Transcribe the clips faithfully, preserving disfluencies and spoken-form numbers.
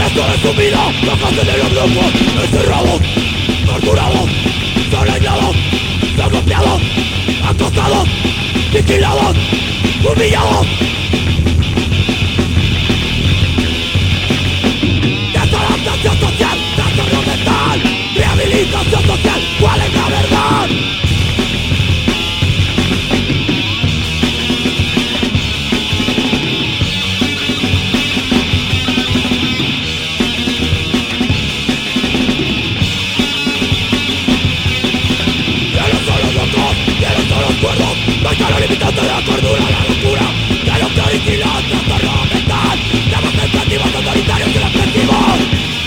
resto de su vida, bajaste de los grupos, encerrados, torturados, silenciados, secuestrados, acosados, vigilados, humillados. Desadaptación social, trastorno mental, rehabilitación social, ¿cuál es la verdad? No hay cara limitante de la cordura, la locura de lo que origina el trastorno mental. Temas tentativos, totalitarios y represivos.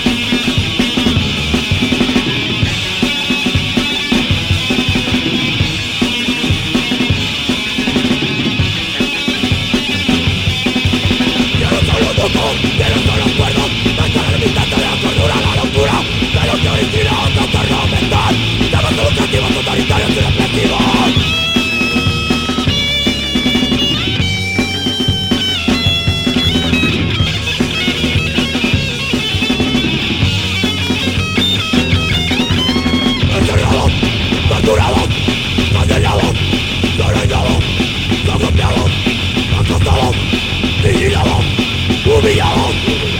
Quiero solo locos, quiero solo cuerdos. No hay cara limitante de la cordura, la locura de lo que origina el trastorno mental. Temas educativos, totalitarios y represivos. Torturados, cancelados, silenciados, secuestrados, acosados, vigilados, humillados.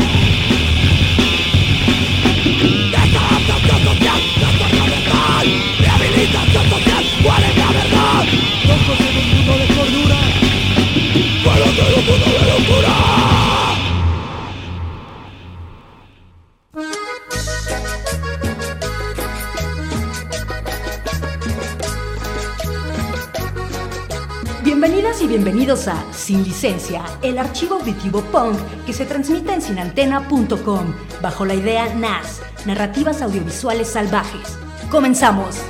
Desadaptación social, trastorno mental, rehabilitación social, ¿cuál es la verdad? Locos en un mundo de cordura, locos en un mundo de locura. Bienvenidas y bienvenidos a Sin Licencia, el archivo auditivo punk que se transmite en sin antena punto com, bajo la idea N A S, Narrativas Audiovisuales Salvajes. ¡Comenzamos!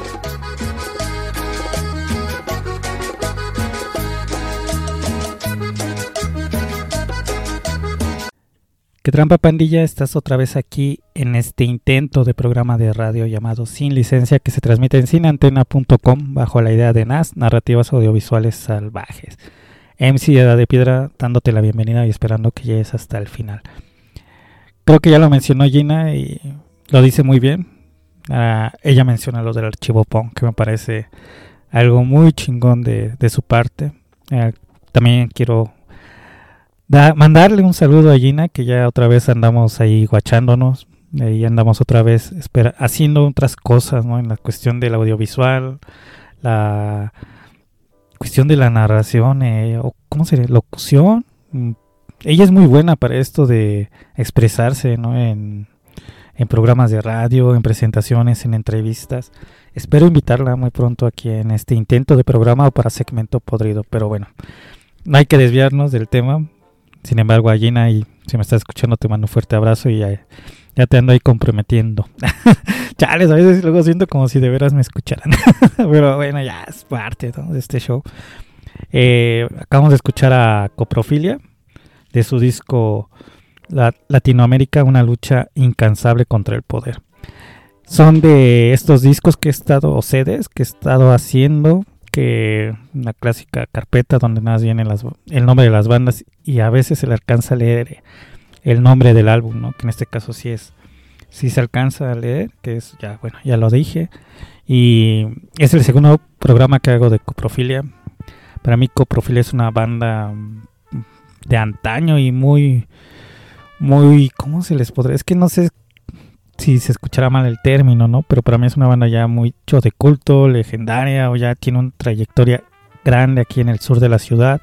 ¿Qué trampa, pandilla? Estás otra vez aquí en este intento de programa de radio llamado Sin Licencia que se transmite en sin antena punto com bajo la idea de N A S, Narrativas Audiovisuales Salvajes. M C Edad de Piedra dándote la bienvenida y esperando que llegues hasta el final. Creo que ya lo mencionó Gina y lo dice muy bien. Uh, ella menciona lo del archivo punk, que me parece algo muy chingón de, de su parte. Uh, también quiero Da, mandarle un saludo a Gina, que ya otra vez andamos ahí guachándonos, ahí andamos otra vez espera, haciendo otras cosas, ¿no? En la cuestión del audiovisual, la cuestión de la narración, eh, o ¿cómo sería? Locución. Ella es muy buena para esto de expresarse, ¿no? En, en programas de radio, en presentaciones, en entrevistas. Espero invitarla muy pronto aquí en este intento de programa o para Segmento Podrido, pero bueno, no hay que desviarnos del tema. Sin embargo, a Gina, y si me estás escuchando, te mando un fuerte abrazo y ya, ya te ando ahí comprometiendo. Chales, a veces luego siento como si de veras me escucharan. Pero bueno, ya es parte, ¿no?, de este show. Eh, acabamos de escuchar a Coprofilia, de su disco La- Latinoamérica, una lucha incansable contra el poder. Son de estos discos que he estado, o C Ds, que he estado haciendo, que una clásica carpeta donde nada más viene las, el nombre de las bandas y a veces se le alcanza a leer el nombre del álbum, ¿no? Que en este caso sí es, sí se alcanza a leer, que es ya, bueno, ya lo dije. Y es el segundo programa que hago de Coprofilia. Para mí Coprofilia es una banda de antaño y muy, muy, ¿cómo se les podría? Es que no sé si se escuchará mal el término, ¿no? Pero para mí es una banda ya mucho de culto, legendaria, o ya tiene una trayectoria grande aquí en el sur de la ciudad.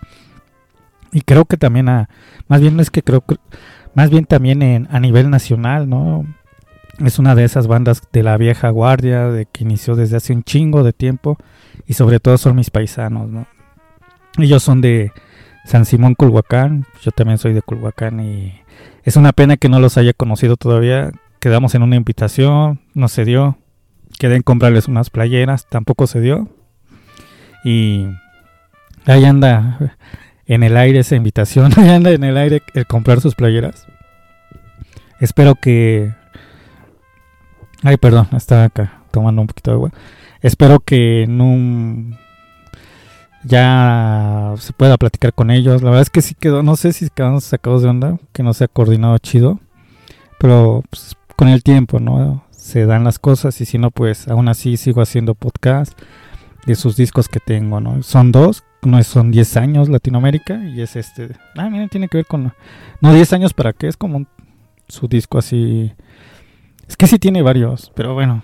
Y creo que también, a, más bien no es que creo que, más bien también en, a nivel nacional, ¿no? Es una de esas bandas de la vieja guardia, de que inició desde hace un chingo de tiempo, y sobre todo son mis paisanos, ¿no? Ellos son de San Simón, Culhuacán, yo también soy de Culhuacán, y es una pena que no los haya conocido todavía. Quedamos en una invitación, no se dio. Quedé en comprarles unas playeras, tampoco se dio. Y ahí anda en el aire esa invitación, ahí anda en el aire el comprar sus playeras. Espero que... Ay, perdón, estaba acá tomando un poquito de agua. Espero que en un... ya se pueda platicar con ellos. La verdad es que sí quedó, no sé si quedamos sacados de onda, que no se ha coordinado chido. pero pues, con el tiempo, ¿no? Se dan las cosas y si no, pues aún así sigo haciendo podcast de sus discos que tengo, ¿no? Son dos, uno son diez años Latinoamérica y es este, ah, miren, tiene que ver con, no diez años para qué, es como un, su disco así, es que sí tiene varios, pero bueno,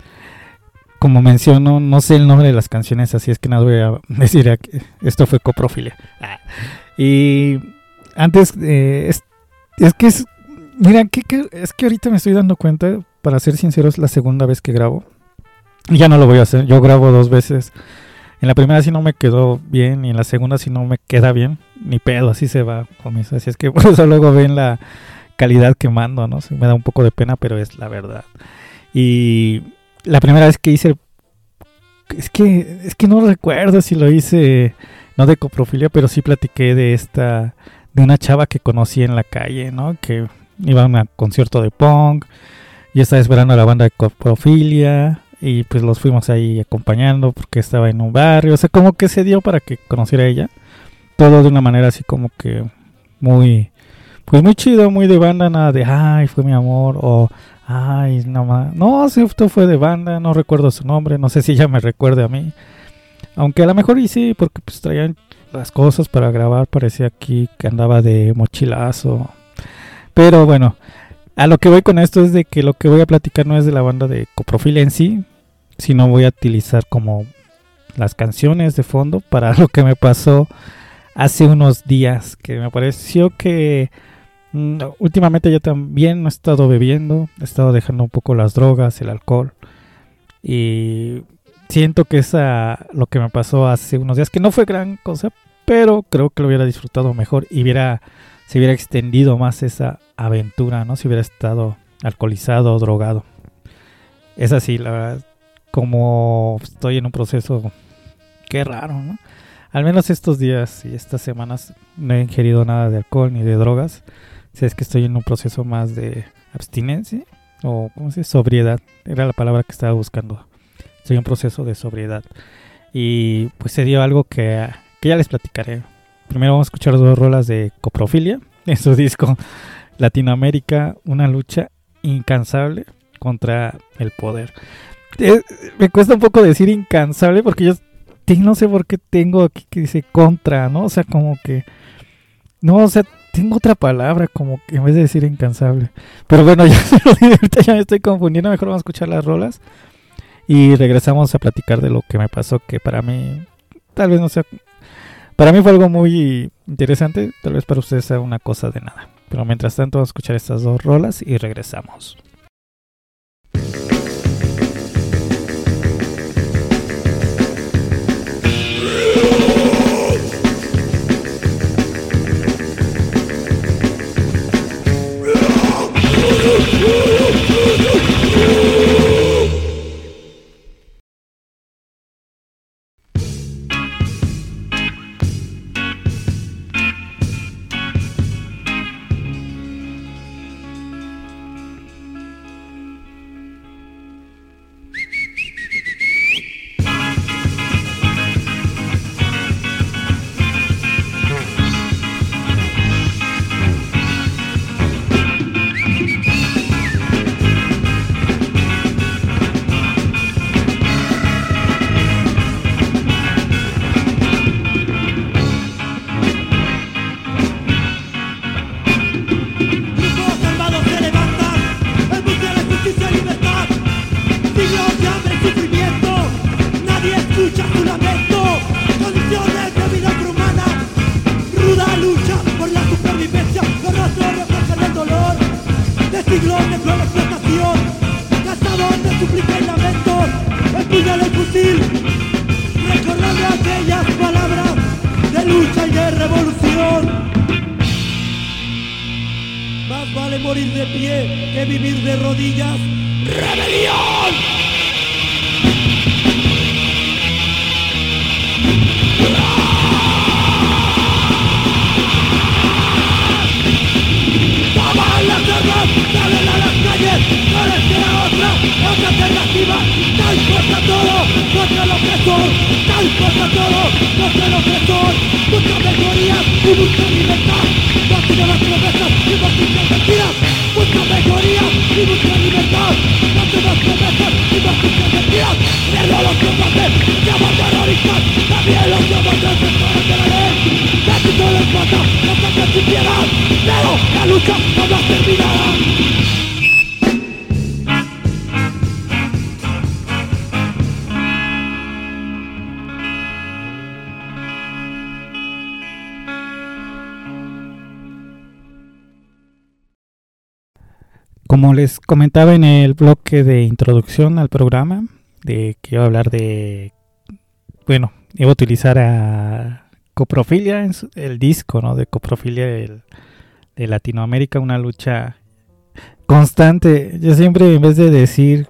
como menciono, no sé el nombre de las canciones, así es que nada voy a decir aquí, esto fue coprofilia. Ah. Y antes, eh, es, es que es, mira, que, que, es que ahorita me estoy dando cuenta, para ser sincero, es la segunda vez que grabo. Y ya no lo voy a hacer. Yo grabo dos veces. En la primera sí no me quedó bien. Y en la segunda sí no me queda bien. Ni pedo, así se va. Comienza. Así es que por eso luego ven la calidad que mando, ¿no? Sí, me da un poco de pena, pero es la verdad. Y la primera vez que hice... Es que, es que no recuerdo si lo hice... No de coprofilia, pero sí platiqué de esta... De una chava que conocí en la calle, ¿no? Que iba a un concierto de punk. Yo estaba esperando a la banda de coprofilia y pues los fuimos ahí acompañando porque estaba en un barrio. O sea, como que se dio para que conociera a ella. Todo de una manera así como que muy, pues muy chido, muy de banda, nada de, ay, fue mi amor, o, ay, no más. No, esto fue de banda, no recuerdo su nombre, no sé si ella me recuerde a mí. Aunque a lo mejor y sí, porque pues traían las cosas para grabar, parecía aquí que andaba de mochilazo. Pero bueno... A lo que voy con esto es de que lo que voy a platicar no es de la banda de coprofilia en sí, sino voy a utilizar como las canciones de fondo para lo que me pasó hace unos días, que me pareció que mmm, últimamente yo también he estado bebiendo, he estado dejando un poco las drogas, el alcohol, y siento que esa lo que me pasó hace unos días, que no fue gran cosa, pero creo que lo hubiera disfrutado mejor y hubiera... se hubiera extendido más esa aventura, ¿no? Si hubiera estado alcoholizado o drogado. Es así, la verdad. Como estoy en un proceso... Qué raro, ¿no? Al menos estos días y estas semanas no he ingerido nada de alcohol ni de drogas. O sea, es que estoy en un proceso más de abstinencia. O, ¿cómo se dice? Sobriedad. Era la palabra que estaba buscando. Estoy en un proceso de sobriedad. Y pues se dio algo que, que ya les platicaré. Primero vamos a escuchar dos rolas de coprofilia en su disco Latinoamérica, una lucha incansable contra el poder. Eh, me cuesta un poco decir incansable porque yo te, no sé por qué tengo aquí que dice contra, ¿no? O sea, como que... No, o sea, tengo otra palabra como que en vez de decir incansable. Pero bueno, ya, ya me estoy confundiendo, mejor vamos a escuchar las rolas y regresamos a platicar de lo que me pasó, que para mí tal vez no sea... Para mí fue algo muy interesante, tal vez para ustedes sea una cosa de nada. Pero mientras tanto vamos a escuchar estas dos rolas y regresamos. Busca libertad, no sigue las promesas y no sigue mentiras. Busca mejoría. como les comentaba en el bloque de introducción al programa, de que iba a hablar de, bueno, iba a utilizar a Coprofilia, en su, el disco, ¿no? De Coprofilia el, de Latinoamérica, una lucha constante. Yo siempre, en vez de decir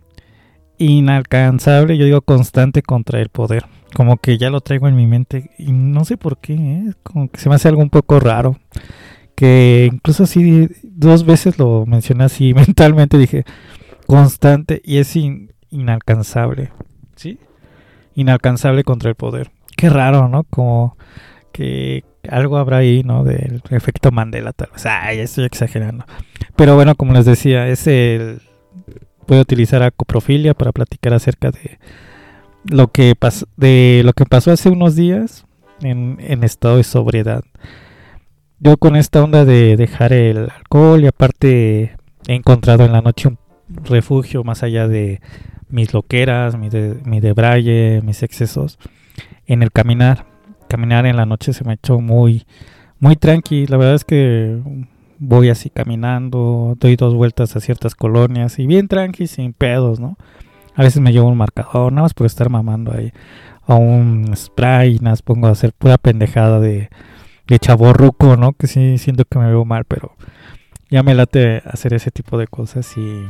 inalcanzable, yo digo constante contra el poder. Como que ya lo traigo en mi mente y no sé por qué, ¿eh? Como que se me hace algo un poco raro. Que incluso así dos veces lo mencioné así mentalmente, dije constante y es in, inalcanzable, ¿sí? Inalcanzable contra el poder. Qué raro, ¿no? Como que algo habrá ahí, ¿no? Del efecto Mandela, tal vez. Ay, estoy exagerando. Pero bueno, como les decía, es el... Puedo utilizar a Coprofilia para platicar acerca de lo que pasó, de lo que pasó hace unos días en, en estado de sobriedad. Yo con esta onda de dejar el alcohol y aparte he encontrado en la noche un refugio más allá de mis loqueras, mi, de, mi debraye, mis excesos, en el caminar. Caminar en la noche se me ha hecho muy, muy tranqui. La verdad es que voy así caminando, doy dos vueltas a ciertas colonias y bien tranqui, sin pedos, ¿no? A veces me llevo un marcador, nada más por estar mamando ahí, o un spray, nada más pongo a hacer pura pendejada de, de chavorruco, ¿no? Que sí siento que me veo mal, pero ya me late hacer ese tipo de cosas y...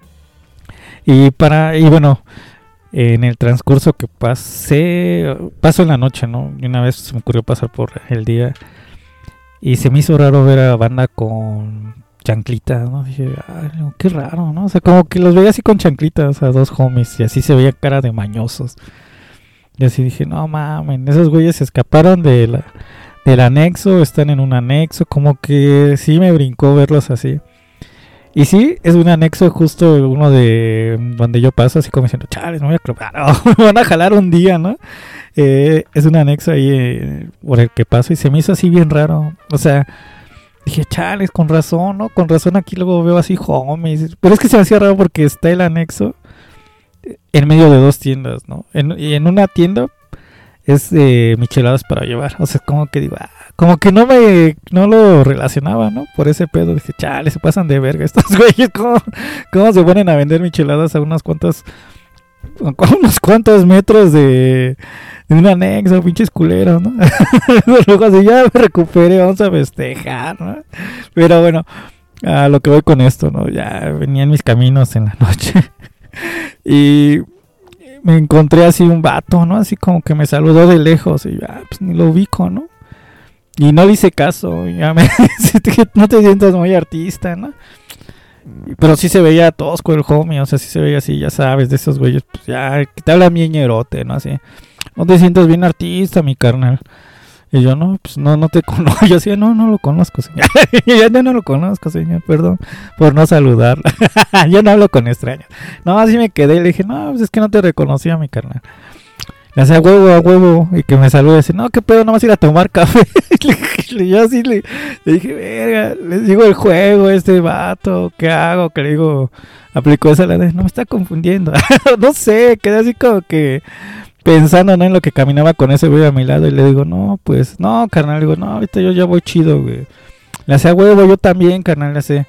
Y para... Y bueno... En el transcurso que pasé, paso en la noche, ¿no? Y una vez se me ocurrió pasar por el día y se me hizo raro ver a banda con chanclitas, ¿no? Dije, ay, qué raro, ¿no? O sea, como que los veía así con chanclitas a dos homies y así se veía cara de mañosos. Y así dije, no mames, esos güeyes se escaparon de la, del anexo, están en un anexo, como que sí me brincó verlos así. Y sí, es un anexo justo uno de donde yo paso, así como diciendo, chales, me voy a clovar, oh, me van a jalar un día, ¿no? Eh, es un anexo ahí eh, por el que paso y se me hizo así bien raro. O sea, dije, chales, con razón, ¿no? Con razón aquí luego veo así homies. Pero es que se me hacía raro porque está el anexo en medio de dos tiendas, ¿no? En, y en una tienda es de eh, micheladas para llevar. O sea, como que digo, ah, como que no me, no lo relacionaba, ¿no? Por ese pedo, dije, chale, se pasan de verga estos güeyes, ¿cómo, cómo se ponen a vender micheladas a unas cuantas, a unos cuantos metros de, de un anexo, pinches culeros, ¿no? Luego así, ya me recuperé, vamos a festejar, ¿no? Pero bueno, a lo que voy con esto, ¿no? Ya venía en mis caminos en la noche y... me encontré así un vato, ¿no? Así como que me saludó de lejos y ya, pues ni lo ubico, ¿no? Y no le hice caso, ya me no te sientas muy artista, ¿no? Pero sí se veía tosco el homie, o sea, sí se veía así, ya sabes, de esos güeyes, pues ya, que te habla bien ñerote, ¿no? Así, no te sientas bien artista, mi carnal. Y yo, no, pues no, no te conozco. Yo decía, no, no lo conozco, señor. Ya no lo conozco, señor, perdón por no saludar. Yo no hablo con extraños. No, así me quedé y le dije, no, pues es que no te reconocía, mi carnal. Le hacía huevo a huevo y que me salude. Dice, no, qué pedo, nomás ir a tomar café. Yo así le, le dije, verga, les digo el juego, este vato, ¿qué hago? Que le digo, aplicó esa, la de, no me está confundiendo. No sé, quedé así como que... pensando, ¿no? En lo que caminaba con ese güey a mi lado y le digo, no, pues, no, carnal, le digo, no, ahorita yo ya voy chido, güey. Le hacía huevo, yo también, carnal, le hacía,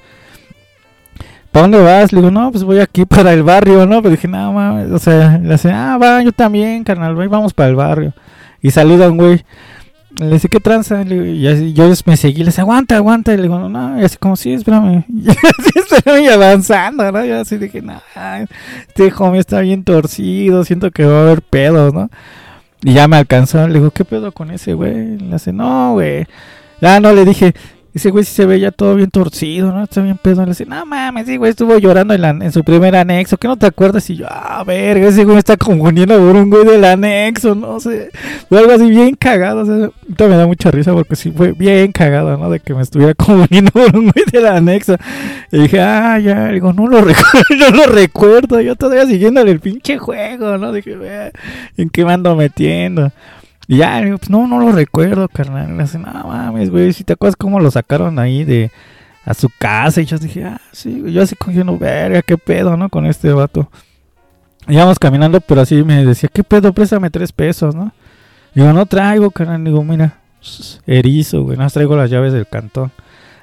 ¿para dónde vas? Le digo, no, pues voy aquí para el barrio, ¿no? Pero dije, no, mames, o sea, le hacía, ah, va, yo también, carnal, güey, vamos para el barrio. Y saluda un güey. Le dice, ¿qué tranza? Le digo, y así, yo me seguí, le decía, aguanta, aguanta. Y le digo, no, y así como, sí, espérame. Y así, espérame, y avanzando, ¿no? Y así dije, no, este homie está bien torcido, siento que va a haber pedos, ¿no? Y ya me alcanzó, le digo, ¿qué pedo con ese güey? Le hace, no, güey. Ya no, le dije, ese güey sí se ve ya todo bien torcido, ¿no? Está bien pedo. Le dice, no mames, sí, güey, estuvo llorando en, la, en su primer anexo. ¿Qué no te acuerdas? Y yo, ah, verga, ese güey me está confundiendo por un güey del anexo, no sé. Fue algo así bien cagado. O sea, ahorita me da mucha risa porque sí fue bien cagado, ¿no? De que me estuviera confundiendo por un güey del anexo. Y dije, ah, ya, digo, no lo recuerdo, no lo recuerdo. Yo todavía siguiéndole el pinche juego, ¿no? Dije, vea, ¿en qué me ando metiendo? Y ya, digo, pues no, no lo recuerdo, carnal. Le hace, no mames, güey, si te acuerdas cómo lo sacaron ahí de a su casa. Y yo dije, ah, sí, yo así cogiendo, verga, qué pedo, ¿no? Con este vato. Íbamos caminando, pero así me decía, qué pedo, préstame tres pesos, ¿no? Digo, no traigo, carnal. Digo, mira, erizo, güey, no traigo las llaves del cantón.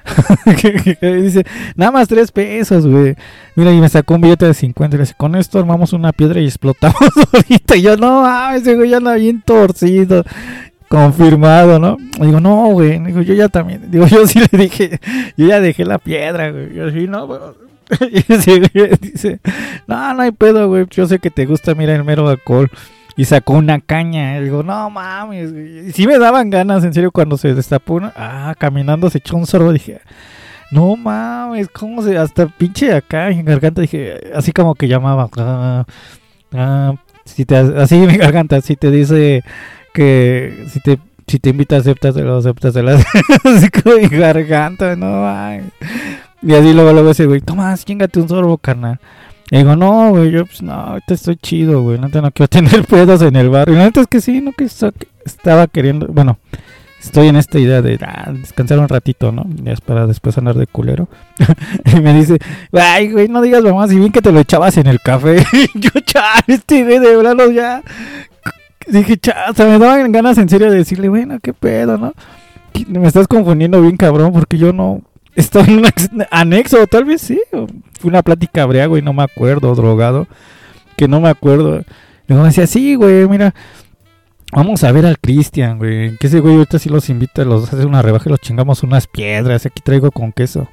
Dice, nada más tres pesos, güey. Mira, y me sacó un billete de cincuenta y le dice, con esto armamos una piedra y explotamos ahorita. Y yo, no, ah, ese güey ya anda bien torcido. Confirmado, ¿no? Y digo, no, güey. Digo, yo ya también. Digo, yo sí le dije, yo ya dejé la piedra, güey. Yo sí, no, güey. Y ese güey dice, no, no hay pedo, güey. Yo sé que te gusta, mira, el mero alcohol. Y sacó una caña. Y digo, no mames, güey. Y sí me daban ganas, en serio, cuando se destapó una. Ah, caminando se echó un sorbo. Dije, no mames, ¿cómo se.? Hasta pinche acá en garganta. Dije, así como que llamaba. Ah, ah, si te, así mi garganta, si te dice. Que si te si te invita, acéptaselo, acéptaselo. Así como mi garganta, no, ay. Y así luego, luego ese güey, toma, chingate un sorbo, carnal. Y digo, no, güey, yo pues no, ahorita estoy chido, güey, no, no quiero tener pedos en el barrio. Y la neta es que sí, no, que estaba queriendo, bueno, estoy en esta idea de ah, descansar un ratito, ¿no? Ya es para después andar de culero. Y me dice, ay, güey, no digas mamá, si bien que te lo echabas en el café. Yo, chale, este güey, de verdad, ya... Dije, cha, o sea, me daban ganas en serio de decirle, bueno, qué pedo, ¿no? Me estás confundiendo bien, cabrón, porque yo no estoy en un anexo, o tal vez sí. O fue una plática briago y no me acuerdo, drogado, que no me acuerdo. Luego me decía, sí, güey, mira, vamos a ver al Cristian, güey. Que ese güey ahorita sí los invita, los hace una rebaja y los chingamos unas piedras. Aquí traigo con queso.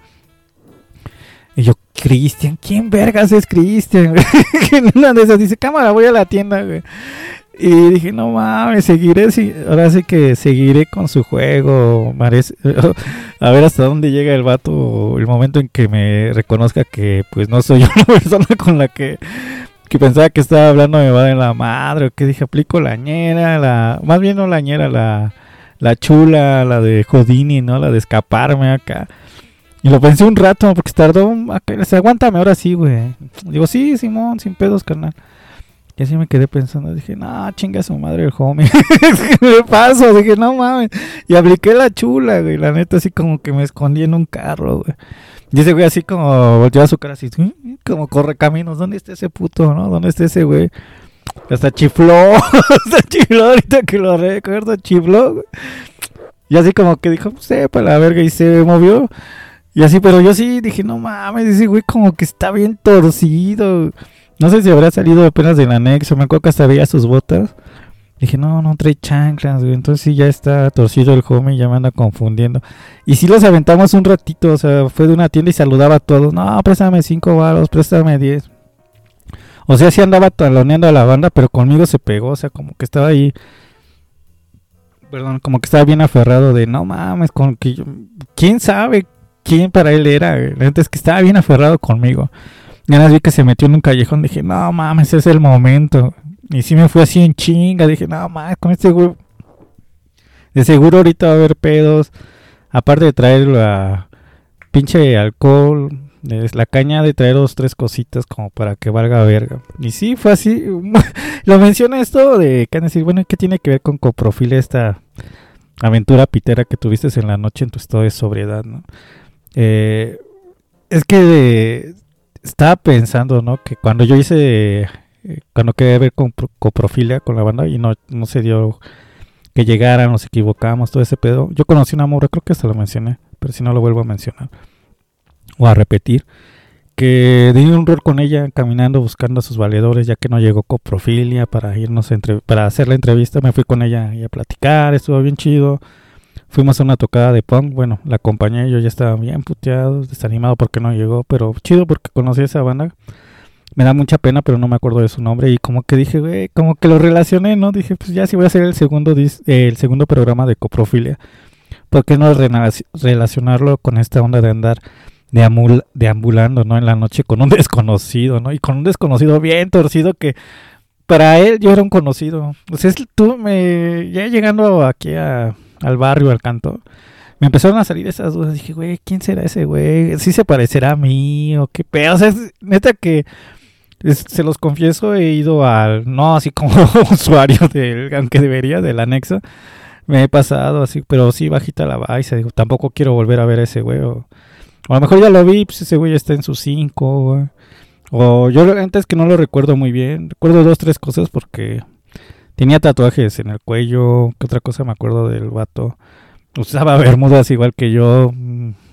Y yo, Cristian, ¿quién vergas es Cristian? En una de esas dice, cámara, voy a la tienda, güey. Y dije, no mames, seguiré, sí, ahora sí que seguiré con su juego, parece, a ver hasta dónde llega el vato, el momento en que me reconozca que pues no soy una persona con la que, que pensaba que estaba hablando me va de la madre, o que dije, aplico la ñera, la, más bien no la ñera, la, la chula, la de Houdini, ¿no? La de escaparme acá. Y lo pensé un rato, porque tardó, acá, aguántame ahora sí, güey. Digo, sí, Simón, sin pedos, carnal. Y así me quedé pensando, dije, no, chinga su madre el homie. Me paso, dije, no mames. Y apliqué la chula, güey, la neta, así como que me escondí en un carro, güey. Y ese güey así como volteó a su cara así, como corre caminos, ¿dónde está ese puto, no? ¿Dónde está ese güey? Hasta chifló, hasta chifló, ahorita que lo recuerdo, chifló, güey. Y así como que dijo, sepa la verga, y se movió. Y así, pero yo sí dije, no mames, ese güey como que está bien torcido. No sé si habrá salido apenas del anexo, me acuerdo que hasta veía sus botas. Dije, no, no trae chanclas, güey. Entonces sí ya está torcido el homie, ya me anda confundiendo. Y sí los aventamos un ratito, o sea, fue de una tienda y saludaba a todos. No, préstame cinco varos, préstame diez. O sea, sí andaba taloneando a la banda, pero conmigo se pegó, o sea, como que estaba ahí. Perdón, como que estaba bien aferrado de, no mames, con que yo... ¿Quién sabe quién para él era? La gente es que estaba bien aferrado conmigo. Ya las vi que se metió en un callejón, dije, no mames, ese es el momento. Y sí me fui así en chinga, dije, no mames, con este güey, de seguro ahorita va a haber pedos. Aparte de traer la pinche alcohol, la caña de traer dos, tres cositas como para que valga verga. Y sí, fue así. Lo mencioné esto de que decir, bueno, ¿qué tiene que ver con coprofilia esta aventura pitera que tuviste en la noche en tu estado de sobriedad, ¿no? Eh, es que de... Estaba pensando, ¿no? Que cuando yo hice, eh, cuando quería ver con coprofilia con la banda y no, no se dio que llegaran, nos equivocamos, todo ese pedo. Yo conocí una morra, creo que hasta lo mencioné, pero si no lo vuelvo a mencionar o a repetir, que di un rol con ella caminando buscando a sus valedores, ya que no llegó coprofilia para irnos a entre, para hacer la entrevista. Me fui con ella y a platicar, estuvo bien chido. Fuimos a una tocada de punk, bueno, la acompañé, yo ya estaba bien puteado, desanimado porque no llegó, pero chido porque conocí a esa banda. Me da mucha pena, pero no me acuerdo de su nombre y como que dije, güey, como que lo relacioné, ¿no? Dije, pues ya sí voy a hacer el segundo dis- eh, el segundo programa de coprofilia. ¿Por qué no rena- relacionarlo con esta onda de andar deambul- deambulando, ¿no? En la noche con un desconocido, ¿no? Y con un desconocido bien torcido que para él yo era un conocido. O sea, es, tú me... ya llegando aquí a... al barrio, al canto, me empezaron a salir esas dudas. Dije, güey, ¿quién será ese güey? ¿Sí se parecerá a mí o qué pedo? O sea, es neta que es, se los confieso, he ido al, no así como usuario del, aunque debería, del anexo, me he pasado así, pero sí bajita la baisa. Digo, tampoco quiero volver a ver a ese güey, o, o a lo mejor ya lo vi, pues ese güey está en sus cinco, güey. O yo antes que no lo recuerdo muy bien, recuerdo dos, tres cosas porque tenía tatuajes en el cuello. ¿Qué otra cosa me acuerdo del vato? Usaba bermudas igual que yo.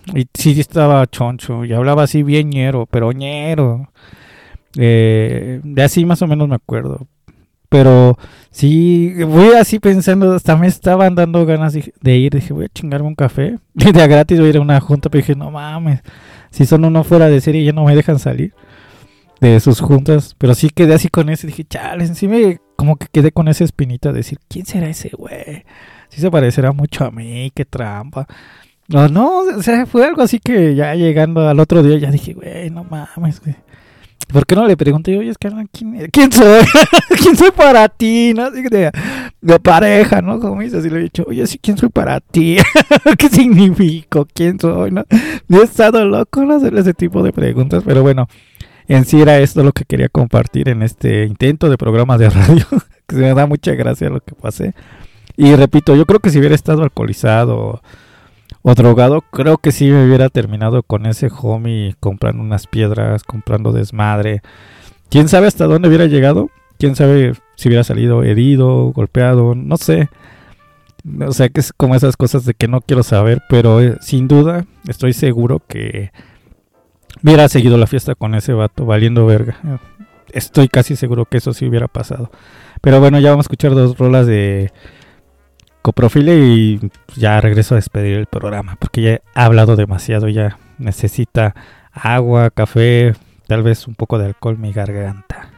Y sí estaba choncho y hablaba así bien ñero, pero ñero. Eh, de así más o menos me acuerdo. Pero sí, voy así pensando, hasta me estaban dando ganas de ir. Dije, voy a chingarme un café. Y de a gratis voy a ir a una junta, pero dije, no mames, si son uno fuera de serie ya no me dejan salir de sus juntas. Pero sí quedé así con ese, dije, chale, sí me como que quedé con esa espinita de decir, ¿quién será ese güey? Sí se parecerá mucho a mí, qué trampa. No, no, o sea, fue algo así que ya llegando al otro día ya dije, güey, no mames, güey. ¿Por qué no le pregunté, oye, Escarlata, ¿quién, ¿quién soy? ¿Quién soy para ti? ¿No? Así de, de pareja, ¿no? Como dices, así le he dicho, oye, sí, ¿quién soy para ti? ¿Qué significo? ¿Quién soy? ¿No? Yo he estado loco en hacerle ese tipo de preguntas, pero bueno, en sí era esto lo que quería compartir en este intento de programa de radio, que se me da mucha gracia lo que pasé. Y repito, yo creo que si hubiera estado alcoholizado o drogado, creo que sí me hubiera terminado con ese homie comprando unas piedras, comprando desmadre. ¿Quién sabe hasta dónde hubiera llegado? ¿Quién sabe si hubiera salido herido, golpeado? No sé. O sea, que es como esas cosas de que no quiero saber, pero eh, sin duda estoy seguro que hubiera seguido la fiesta con ese vato valiendo verga. Estoy casi seguro que eso sí hubiera pasado. Pero bueno, ya vamos a escuchar dos rolas de Coprofile y ya regreso a despedir el programa porque ya he hablado demasiado, ya necesita agua, café, tal vez un poco de alcohol mi garganta.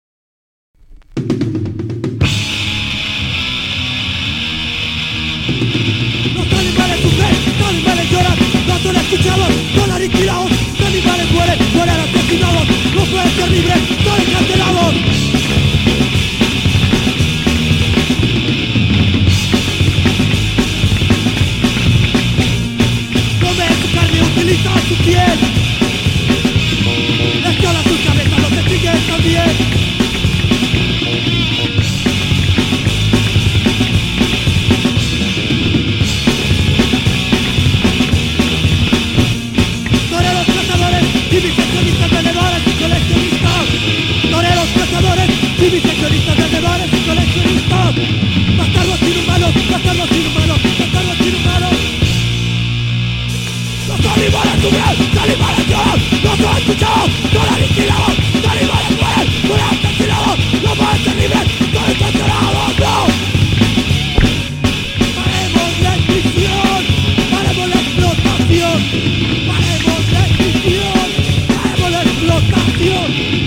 Los animales sufren, los animales lloran, no son escuchados, son aniquilados, los animales mueren, mueren asesinados, no pueden ser libres, son encarcelados. Utiliza su piel, lesiona sus cabezas, los que siguen también. Toreros cazadores, viviseccionistas, vendedores y coleccionistas. Toreros cazadores, viviseccionistas, vendedores y coleccionistas. Bastardos inhumanos, bastardos inhumanos, bastardos inhumanos. Los animales sufren, los animales lloran, no son escuchados, son aniquilados, los animales mueren, mueren asesinados, no pueden ser libres, son encarcelados, no. Paremos la extinción, paremos la explotación, paremos la extinción, paremos la explotación.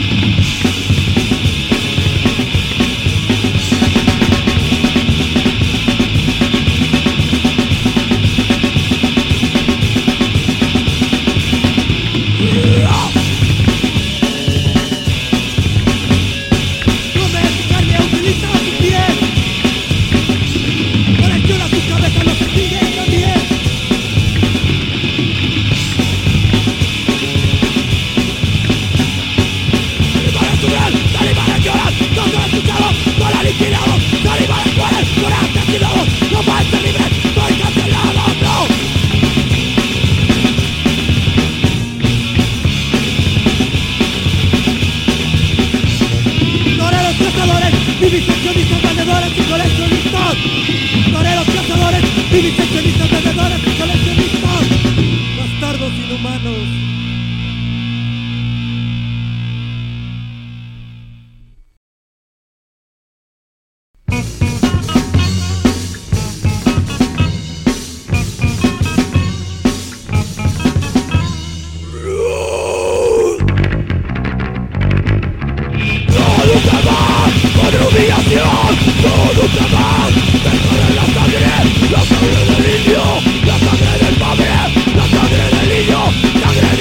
Viviseccionistas, vendedores y coleccionistas. Toreros cazadores, viviseccionistas, vendedores y coleccionistas. Bastardos inhumanos. La sangre del niño, la sangre del padre, la sangre del niño, sangre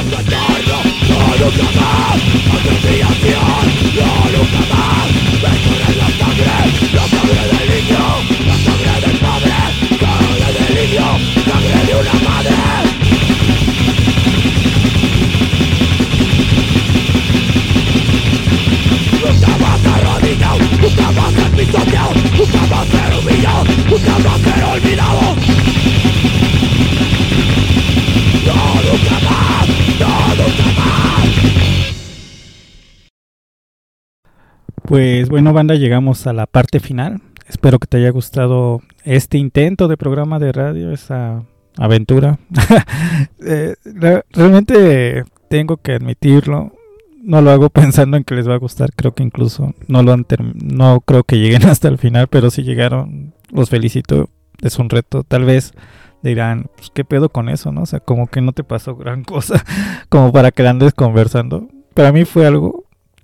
Pues bueno, banda, llegamos a la parte final. Espero que te haya gustado este intento de programa de radio, esa aventura. eh, realmente tengo que admitirlo, no lo hago pensando en que les va a gustar. Creo que incluso no lo han term- no creo que lleguen hasta el final, pero si llegaron, los felicito. Es un reto. Tal vez dirán, pues qué pedo con eso, ¿no? O sea, como que no te pasó gran cosa como para que andes conversando. Para mí fue algo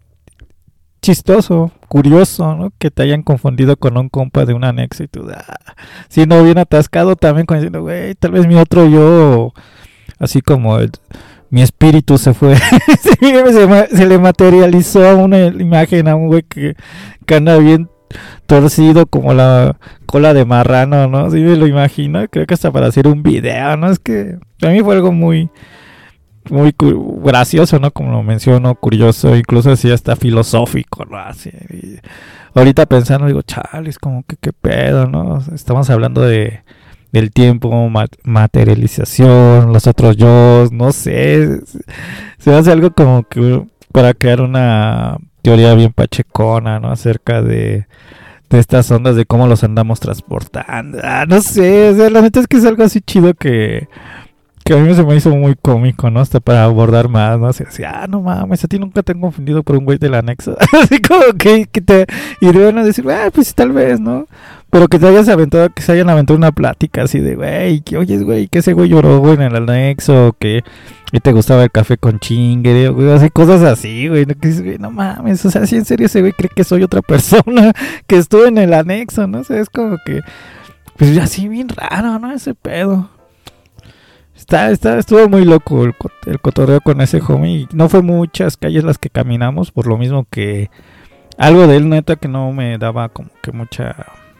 chistoso, curioso, ¿no? Que te hayan confundido con un compa de un anexo y tú, ah, siendo bien atascado también, con diciendo, güey, tal vez mi otro yo, así como el, mi espíritu se fue, se, se le materializó a una imagen a un güey que, que anda bien torcido como la cola de marrano, ¿no? Sí me lo imagino, creo que hasta para hacer un video, ¿no? Es que a mí fue algo muy muy cu- gracioso, ¿no? Como lo menciono, curioso, incluso así hasta filosófico, ¿no? Así, y ahorita pensando, digo, chale, es como que qué pedo, ¿no? Estamos hablando de del tiempo, mat- materialización, los otros yo, no sé, se hace algo como que para crear una teoría bien pachecona, ¿no? Acerca de de estas ondas, de cómo los andamos transportando, ah, no sé, o sea, la neta es que es algo así chido que que a mí se me hizo muy cómico, ¿no? Hasta para abordar más, ¿no? Así, así, ah, no mames, a ti nunca te han confundido por un güey del anexo. Así como que, que te irían a decir, ah, pues tal vez, ¿no? Pero que te hayas aventado, que se hayan aventado una plática así de, güey, que oyes, güey, que ese güey lloró, güey, en el anexo, que y te gustaba el café con chingue, güey, así, cosas así, güey, ¿no? Que dices, güey, no mames, o sea, si en serio ese güey cree que soy otra persona que estuvo en el anexo, ¿no? O sea, es como que, pues así bien raro, ¿no? Ese pedo. Está, está, estuvo muy loco el, el cotorreo con ese homie. No fue muchas calles las que caminamos, por lo mismo que algo de él, neta, que no me daba como que mucha...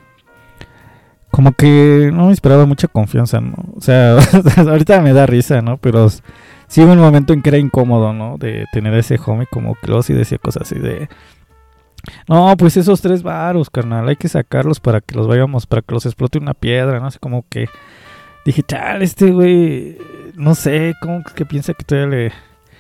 Como que no me esperaba mucha confianza, ¿no? O sea, ahorita me da risa, ¿no? Pero sí hubo un momento en que era incómodo, ¿no? De tener a ese homie, como que luego sí decía cosas así de... No, pues esos tres varos, carnal, hay que sacarlos para que los vayamos, para que los explote una piedra, ¿no? Así como que... Dije, chale, este güey, no sé, ¿cómo que piensa que todavía le...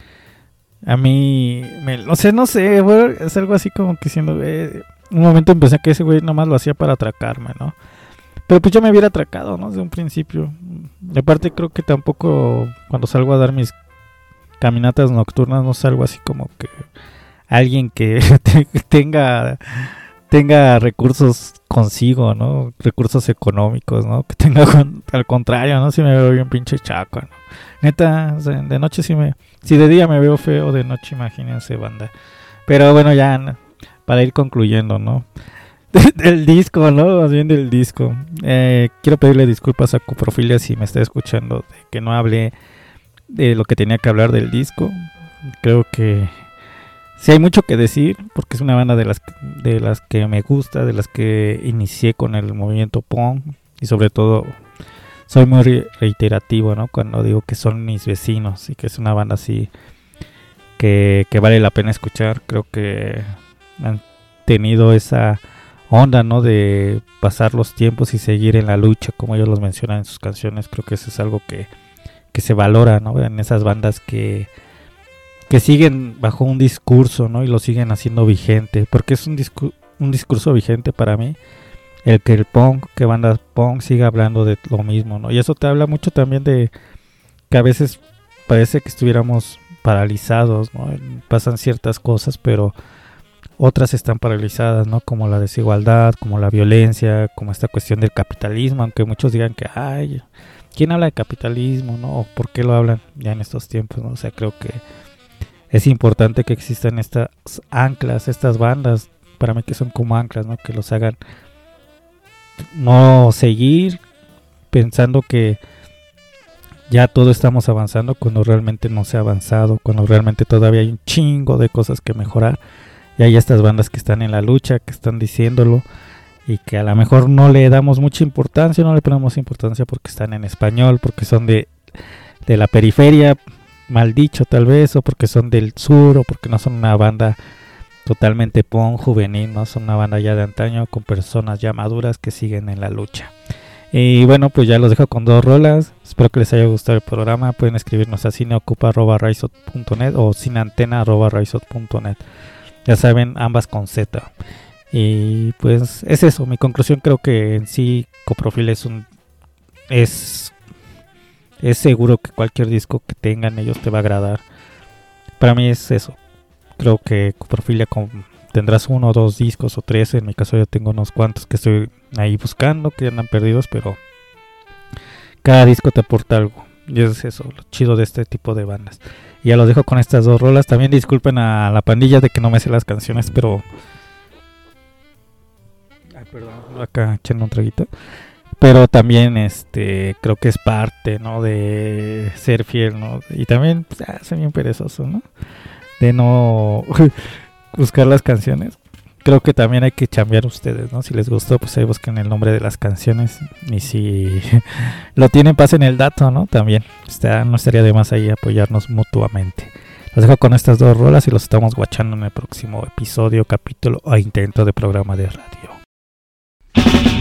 A mí, me, no sé, no sé, güey, es algo así como que siendo, güey... Un momento empecé que ese güey nomás lo hacía para atracarme, ¿no? Pero pues yo me hubiera atracado, ¿no? Desde un principio. Y aparte creo que tampoco cuando salgo a dar mis caminatas nocturnas no salgo así como que... Alguien que tenga... tenga recursos consigo, ¿no? Recursos económicos, ¿no? Que tenga, al contrario, ¿no? Si me veo bien pinche chaco, ¿no? Neta, o sea, de noche sí me... Si de día me veo feo, de noche imagínense, banda. Pero bueno, ya, ¿no? Para ir concluyendo, ¿no? Del disco, ¿no? Más bien del disco. Eh, quiero pedirle disculpas a Coprofilia si me está escuchando, de que no hablé de lo que tenía que hablar del disco. Creo que... Sí hay mucho que decir, porque es una banda de las, de las que me gusta, de las que inicié con el movimiento punk. Y sobre todo, soy muy re- reiterativo, ¿no? Cuando digo que son mis vecinos y que es una banda así que, que vale la pena escuchar. Creo que han tenido esa onda, ¿no? De pasar los tiempos y seguir en la lucha, como ellos los mencionan en sus canciones. Creo que eso es algo que, que se valora, ¿no? En esas bandas que... que siguen bajo un discurso, ¿no? Y lo siguen haciendo vigente, porque es un, discu- un discurso vigente para mí, el que el punk, que bandas punk siga hablando de lo mismo, ¿no? Y eso te habla mucho también de que a veces parece que estuviéramos paralizados, ¿no? Pasan ciertas cosas, pero otras están paralizadas, ¿no? Como la desigualdad, como la violencia, como esta cuestión del capitalismo, aunque muchos digan que, ay, ¿quién habla de capitalismo, no? ¿O por qué lo hablan ya en estos tiempos, no? O sea, creo que es importante que existan estas anclas, estas bandas, para mí que son como anclas, ¿no? Que los hagan no seguir pensando que ya todo estamos avanzando cuando realmente no se ha avanzado, cuando realmente todavía hay un chingo de cosas que mejorar. Y hay estas bandas que están en la lucha, que están diciéndolo, y que a lo mejor no le damos mucha importancia, no le ponemos importancia porque están en español, porque son de, de la periferia, mal dicho tal vez, o porque son del sur, o porque no son una banda totalmente punk juvenil, no son una banda ya de antaño con personas ya maduras que siguen en la lucha. Y bueno, pues ya los dejo con dos rolas. Espero que les haya gustado el programa. Pueden escribirnos a cineocupa arroba raizot punto net o sinantena arroba raizot punto net. Ya saben, ambas con Z. Y pues es eso. Mi conclusión, creo que en sí Coprofil es un es es seguro que cualquier disco que tengan ellos te va a agradar. Para mí es eso. Creo que Coprofilia con, tendrás uno o dos discos o tres. En mi caso yo tengo unos cuantos que estoy ahí buscando, que andan perdidos, pero cada disco te aporta algo. Y es eso, lo chido de este tipo de bandas. Y ya los dejo con estas dos rolas. También disculpen a la pandilla de que no me sé las canciones, pero... Ay, perdón, acá echando un traguito. Pero también este creo que es parte, ¿no? De ser fiel, ¿no? Y también pues, ah, soy bien perezoso, ¿no? De no buscar las canciones. Creo que también hay que chambear ustedes, ¿no? Si les gustó, pues ahí busquen el nombre de las canciones. Y si lo tienen, pasen el dato, ¿no? También está, no estaría de más ahí apoyarnos mutuamente. Los dejo con estas dos rolas y los estamos guachando en el próximo episodio, capítulo o intento de programa de radio.